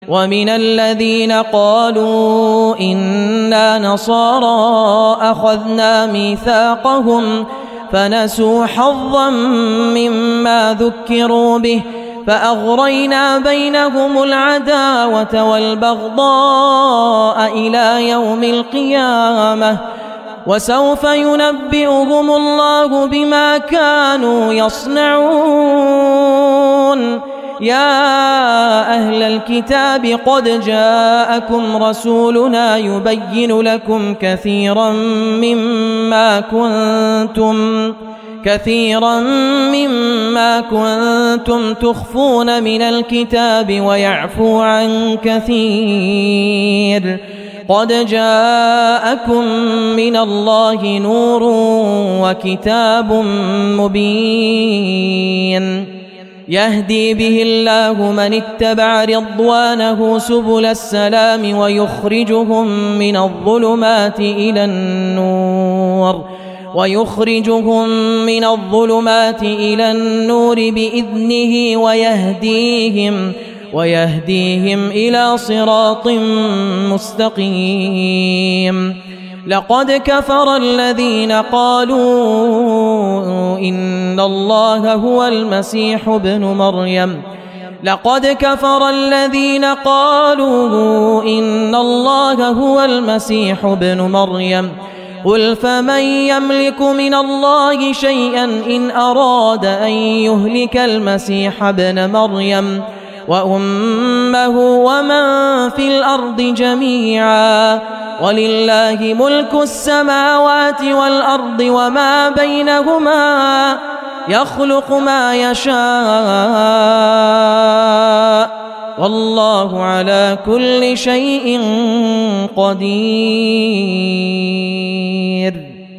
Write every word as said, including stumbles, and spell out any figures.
ومن الذين قالوا إنا نصارى أخذنا ميثاقهم فنسوا حظا مما ذكروا به فأغرينا بينهم العداوة والبغضاء إلى يوم القيامة وسوف ينبئهم الله بما كانوا يصنعون. يا أهل الكتاب قد جاءكم رسولنا يبين لكم كثيرا مما كنتم كثيرا مما كنتم تخفون من الكتاب ويعفو عن كثير. قد جاءكم من الله نور وكتاب مبين يهدي به الله من اتبع رضوانه سبل السلام ويخرجهم من الظلمات إلى النور ويخرجهم من الظلمات إلى النور بإذنه ويهديهم ويهديهم إلى صراط مستقيم. لقد كفر الذين قالوا إن الله هو المسيح ابن مريم لقد كفر الذين قالوا إن الله هو المسيح ابن مريم قل فمن يملك من الله شيئا إن أراد أن يهلك المسيح ابن مريم وأمه ومن في الأرض جميعا ولله ملك السماوات والأرض وما بينهما يخلق ما يشاء والله على كل شيء قدير.